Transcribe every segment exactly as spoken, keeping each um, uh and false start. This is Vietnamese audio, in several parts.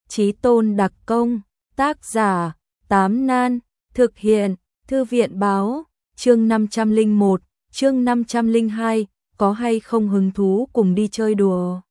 Chí tôn đặc công, tác giả, Tám Nan, thực hiện, Thư viện báo, chương năm trăm lẻ một, chương năm trăm lẻ hai, có hay không hứng thú cùng đi chơi đùa?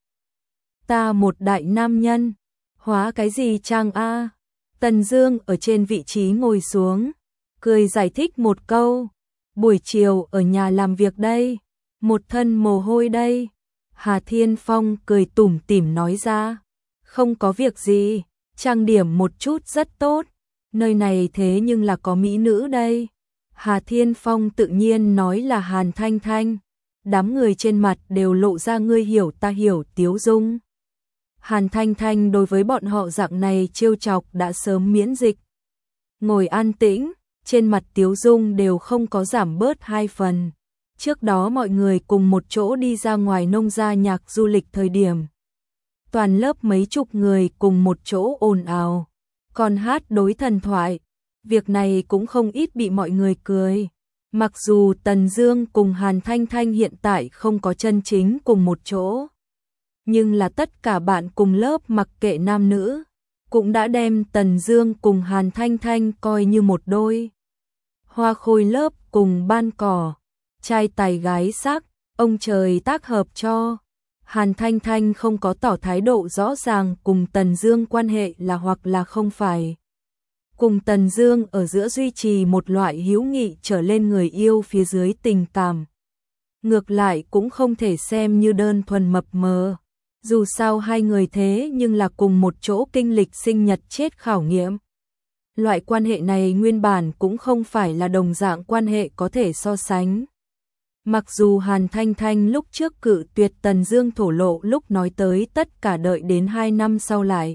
Ta một đại nam nhân, hóa cái gì chăng a? Tần Dương ở trên vị trí ngồi xuống, cười giải thích một câu, buổi chiều ở nhà làm việc đây, một thân mồ hôi đây. Hà Thiên Phong cười tủm tỉm nói ra, không có việc gì, trang điểm một chút rất tốt, nơi này thế nhưng là có mỹ nữ đây. Hà Thiên Phong tự nhiên nói là Hàn Thanh Thanh, đám người trên mặt đều lộ ra ngươi hiểu ta hiểu tiếu dung. Hàn Thanh Thanh đối với bọn họ dạng này trêu chọc đã sớm miễn dịch. Ngồi an tĩnh, trên mặt tiếu dung đều không có giảm bớt hai phần. Trước đó mọi người cùng một chỗ đi ra ngoài nông gia nhạc du lịch thời điểm. Toàn lớp mấy chục người cùng một chỗ ồn ào, còn hát đối thần thoại. Việc này cũng không ít bị mọi người cười. Mặc dù Tần Dương cùng Hàn Thanh Thanh hiện tại không có chân chính cùng một chỗ, nhưng là tất cả bạn cùng lớp mặc kệ nam nữ, cũng đã đem Tần Dương cùng Hàn Thanh Thanh coi như một đôi. Hoa khôi lớp cùng ban cỏ, trai tài gái sắc, ông trời tác hợp cho. Hàn Thanh Thanh không có tỏ thái độ rõ ràng cùng Tần Dương quan hệ là hoặc là không phải. Cùng Tần Dương ở giữa duy trì một loại hữu nghị trở lên người yêu phía dưới tình cảm. Ngược lại cũng không thể xem như đơn thuần mập mờ. Dù sao hai người thế nhưng là cùng một chỗ kinh lịch sinh nhật chết khảo nghiệm. Loại quan hệ này nguyên bản cũng không phải là đồng dạng quan hệ có thể so sánh. Mặc dù Hàn Thanh Thanh lúc trước cự tuyệt Tần Dương thổ lộ lúc nói tới tất cả đợi đến hai năm sau lại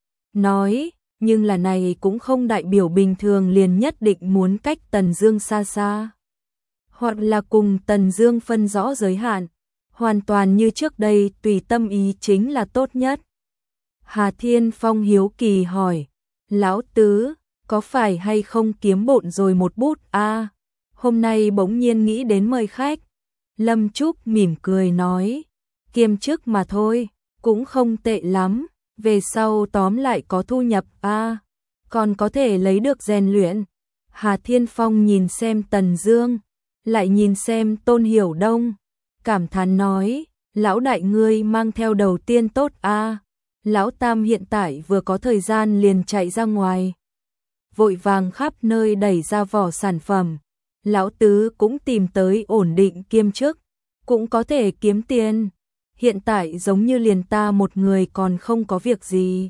nói, nhưng là này cũng không đại biểu bình thường liền nhất định muốn cách Tần Dương xa xa. Hoặc là cùng Tần Dương phân rõ giới hạn, hoàn toàn như trước đây tùy tâm ý chính là tốt nhất. Hà Thiên Phong hiếu kỳ hỏi, lão tứ, có phải hay không kiếm bộn rồi một bút a? À, hôm nay bỗng nhiên nghĩ đến mời khách. Lâm Trúc mỉm cười nói, kiêm chức mà thôi, cũng không tệ lắm, về sau tóm lại có thu nhập a, à, còn có thể lấy được rèn luyện. Hà Thiên Phong nhìn xem Tần Dương, lại nhìn xem Tôn Hiểu Đông, cảm thán nói, lão đại ngươi mang theo đầu tiên tốt a, à, lão tam hiện tại vừa có thời gian liền chạy ra ngoài, vội vàng khắp nơi đẩy ra vỏ sản phẩm. Lão tứ cũng tìm tới ổn định kiêm chức, cũng có thể kiếm tiền. Hiện tại giống như liền ta một người còn không có việc gì.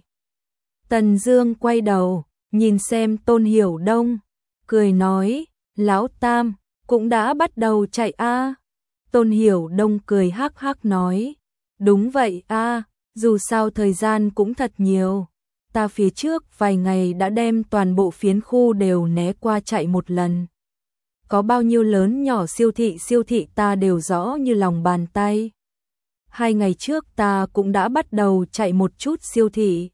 Tần Dương quay đầu, nhìn xem Tôn Hiểu Đông, cười nói, lão tam, cũng đã bắt đầu chạy a. À. Tôn Hiểu Đông cười hắc hắc nói, đúng vậy a, à, dù sao thời gian cũng thật nhiều. Ta phía trước vài ngày đã đem toàn bộ phiến khu đều né qua chạy một lần. Có bao nhiêu lớn nhỏ siêu thị siêu thị ta đều rõ như lòng bàn tay. Hai ngày trước ta cũng đã bắt đầu chạy một chút siêu thị.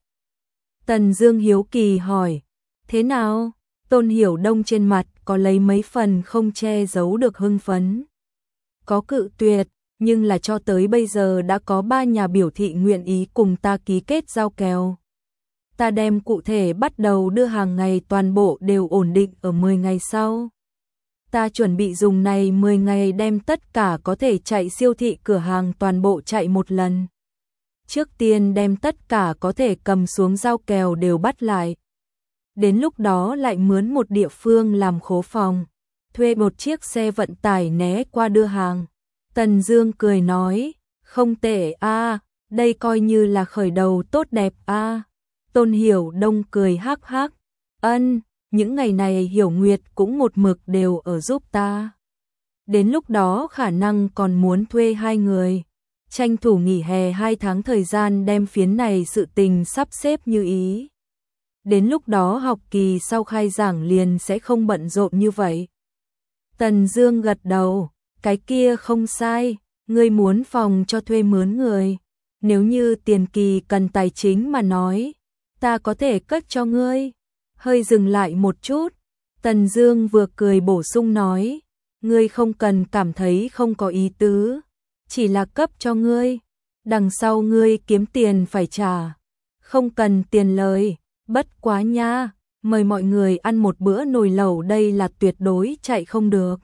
Tần Dương hiếu kỳ hỏi, thế nào? Tôn Hiểu Đông trên mặt có lấy mấy phần không che giấu được hưng phấn. Có cự tuyệt, nhưng là cho tới bây giờ đã có ba nhà biểu thị nguyện ý cùng ta ký kết giao kèo. Ta đem cụ thể bắt đầu đưa hàng ngày toàn bộ đều ổn định ở mười ngày sau. Ta chuẩn bị dùng này mười ngày đem tất cả có thể chạy siêu thị cửa hàng toàn bộ chạy một lần. Trước tiên đem tất cả có thể cầm xuống giao kèo đều bắt lại. Đến lúc đó lại mướn một địa phương làm khố phòng, thuê một chiếc xe vận tải né qua đưa hàng. Tần Dương cười nói, không tệ a, à, đây coi như là khởi đầu tốt đẹp a. À. Tôn Hiểu Đông cười hắc hắc, ân, những ngày này Hiểu Nguyệt cũng một mực đều ở giúp ta. Đến lúc đó khả năng còn muốn thuê hai người, tranh thủ nghỉ hè hai tháng thời gian đem phiến này sự tình sắp xếp như ý. Đến lúc đó học kỳ sau khai giảng liền sẽ không bận rộn như vậy. Tần Dương gật đầu, cái kia không sai, ngươi muốn phòng cho thuê mướn người. Nếu như tiền kỳ cần tài chính mà nói, ta có thể cất cho ngươi. Hơi dừng lại một chút, Tần Dương vừa cười bổ sung nói, ngươi không cần cảm thấy không có ý tứ, chỉ là cấp cho ngươi, đằng sau ngươi kiếm tiền phải trả. Không cần tiền lời, bất quá nha, mời mọi người ăn một bữa nồi lẩu đây là tuyệt đối chạy không được.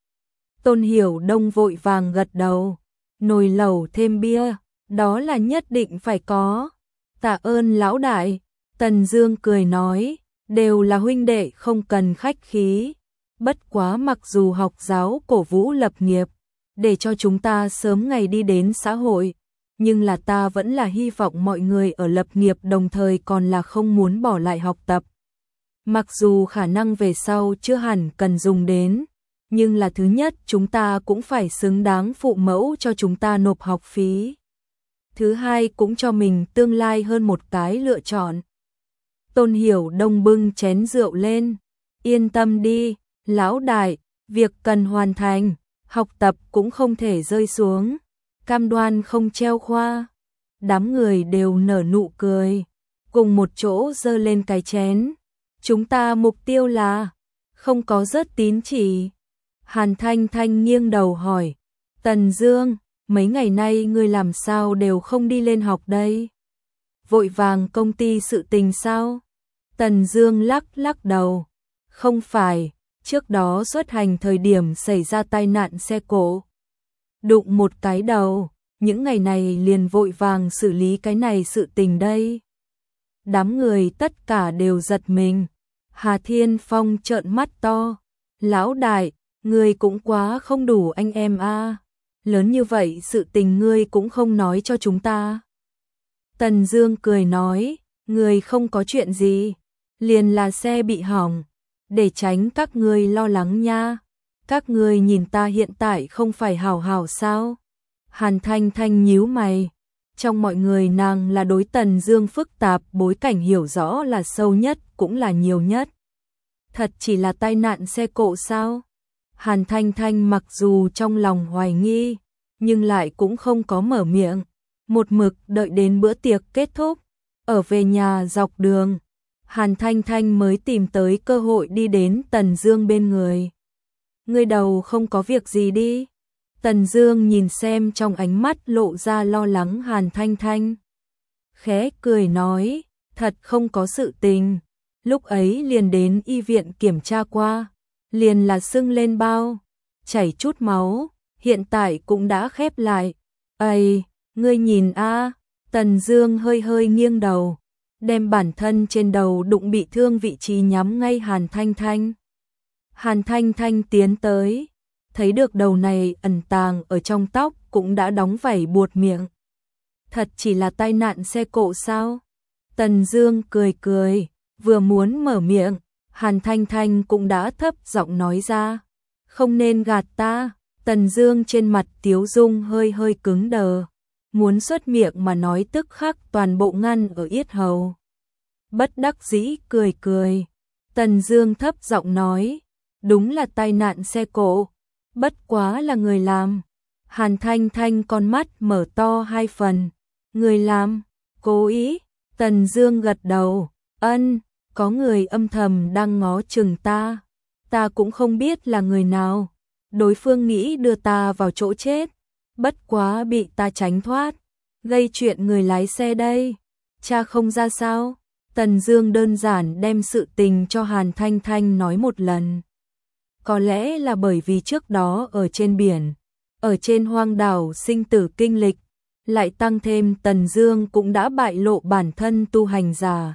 Tôn Hiểu Đông vội vàng gật đầu, nồi lẩu thêm bia, đó là nhất định phải có. Tạ ơn lão đại, Tần Dương cười nói, đều là huynh đệ không cần khách khí. Bất quá mặc dù học giáo cổ vũ lập nghiệp, để cho chúng ta sớm ngày đi đến xã hội, nhưng là ta vẫn là hy vọng mọi người ở lập nghiệp đồng thời còn là không muốn bỏ lại học tập. Mặc dù khả năng về sau chưa hẳn cần dùng đến, nhưng là thứ nhất chúng ta cũng phải xứng đáng phụ mẫu cho chúng ta nộp học phí. Thứ hai cũng cho mình tương lai hơn một cái lựa chọn. Tôn Hiểu Đông bưng chén rượu lên, yên tâm đi, lão đại, việc cần hoàn thành, học tập cũng không thể rơi xuống, cam đoan không treo khoa. Đám người đều nở nụ cười, cùng một chỗ giơ lên cái chén. Chúng ta mục tiêu là không có rớt tín chỉ. Hàn Thanh Thanh nghiêng đầu hỏi, Tần Dương, mấy ngày nay ngươi làm sao đều không đi lên học đây? Vội vàng công ty sự tình sao? Tần Dương lắc lắc đầu, không phải, trước đó xuất hành thời điểm xảy ra tai nạn xe cộ, đụng một cái đầu, những ngày này liền vội vàng xử lý cái này sự tình đây. Đám người tất cả đều giật mình. Hà Thiên Phong trợn mắt to, lão đại, ngươi cũng quá không đủ anh em a, lớn như vậy sự tình ngươi cũng không nói cho chúng ta. Tần Dương cười nói, ngươi không có chuyện gì, liền là xe bị hỏng, để tránh các ngươi lo lắng nha. Các ngươi nhìn ta hiện tại không phải hảo hảo sao? Hàn Thanh Thanh nhíu mày, trong mọi người nàng là đối Tần Dương phức tạp bối cảnh hiểu rõ là sâu nhất cũng là nhiều nhất. Thật chỉ là tai nạn xe cộ sao? Hàn Thanh Thanh mặc dù trong lòng hoài nghi, nhưng lại cũng không có mở miệng, một mực đợi đến bữa tiệc kết thúc, ở về nhà dọc đường, Hàn Thanh Thanh mới tìm tới cơ hội đi đến Tần Dương bên người. Ngươi đầu không có việc gì đi? Tần Dương nhìn xem trong ánh mắt lộ ra lo lắng Hàn Thanh Thanh, khẽ cười nói, thật không có sự tình, lúc ấy liền đến y viện kiểm tra qua, liền là sưng lên bao, chảy chút máu, hiện tại cũng đã khép lại. Ây, ngươi nhìn a. Tần Dương hơi hơi nghiêng đầu, đem bản thân trên đầu đụng bị thương vị trí nhắm ngay Hàn Thanh Thanh. Hàn Thanh Thanh tiến tới, thấy được đầu này ẩn tàng ở trong tóc cũng đã đóng vảy buột miệng. Thật chỉ là tai nạn xe cộ sao? Tần Dương cười cười, vừa muốn mở miệng, Hàn Thanh Thanh cũng đã thấp giọng nói ra, không nên gạt ta. Tần Dương trên mặt tiếu dung hơi hơi cứng đờ, muốn xuất miệng mà nói tức khắc toàn bộ ngăn ở yết hầu. Bất đắc dĩ cười cười, Tần Dương thấp giọng nói, đúng là tai nạn xe cộ, bất quá là người làm. Hàn Thanh Thanh con mắt mở to hai phần, người làm, cố ý. Tần Dương gật đầu, ân, có người âm thầm đang ngó chừng ta, ta cũng không biết là người nào, đối phương nghĩ đưa ta vào chỗ chết, bất quá bị ta tránh thoát, gây chuyện người lái xe đây, cha không ra sao? Tần Dương đơn giản đem sự tình cho Hàn Thanh Thanh nói một lần. Có lẽ là bởi vì trước đó ở trên biển, ở trên hoang đảo sinh tử kinh lịch, lại tăng thêm Tần Dương cũng đã bại lộ bản thân tu hành giả,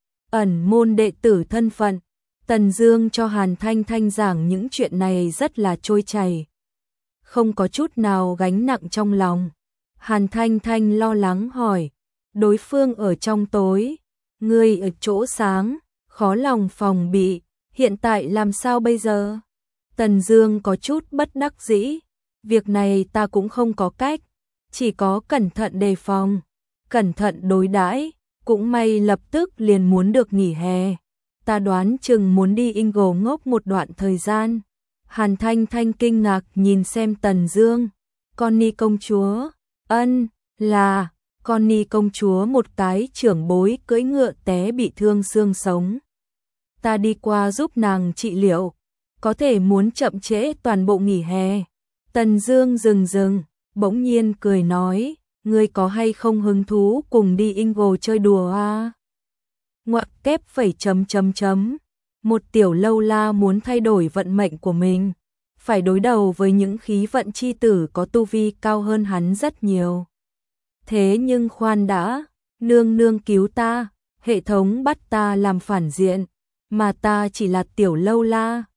ẩn môn đệ tử thân phận. Tần Dương cho Hàn Thanh Thanh giảng những chuyện này rất là trôi chảy, không có chút nào gánh nặng trong lòng. Hàn Thanh Thanh lo lắng hỏi, đối phương ở trong tối, ngươi ở chỗ sáng, khó lòng phòng bị, hiện tại làm sao bây giờ? Tần Dương có chút bất đắc dĩ, việc này ta cũng không có cách, chỉ có cẩn thận đề phòng, cẩn thận đối đãi, cũng may lập tức liền muốn được nghỉ hè. Ta đoán chừng muốn đi Ingle ngốc một đoạn thời gian. Hàn Thanh Thanh kinh ngạc nhìn xem Tần Dương, Connie công chúa, ân, là, Connie công chúa một cái trưởng bối cưỡi ngựa té bị thương xương sống. Ta đi qua giúp nàng trị liệu, có thể muốn chậm trễ toàn bộ nghỉ hè. Tần Dương dừng dừng, bỗng nhiên cười nói, ngươi có hay không hứng thú cùng đi Ingo chơi đùa à? Ngoặc kép phẩy chấm chấm chấm. Một tiểu lâu la muốn thay đổi vận mệnh của mình, phải đối đầu với những khí vận chi tử có tu vi cao hơn hắn rất nhiều. Thế nhưng khoan đã, nương nương cứu ta, hệ thống bắt ta làm phản diện, mà ta chỉ là tiểu lâu la,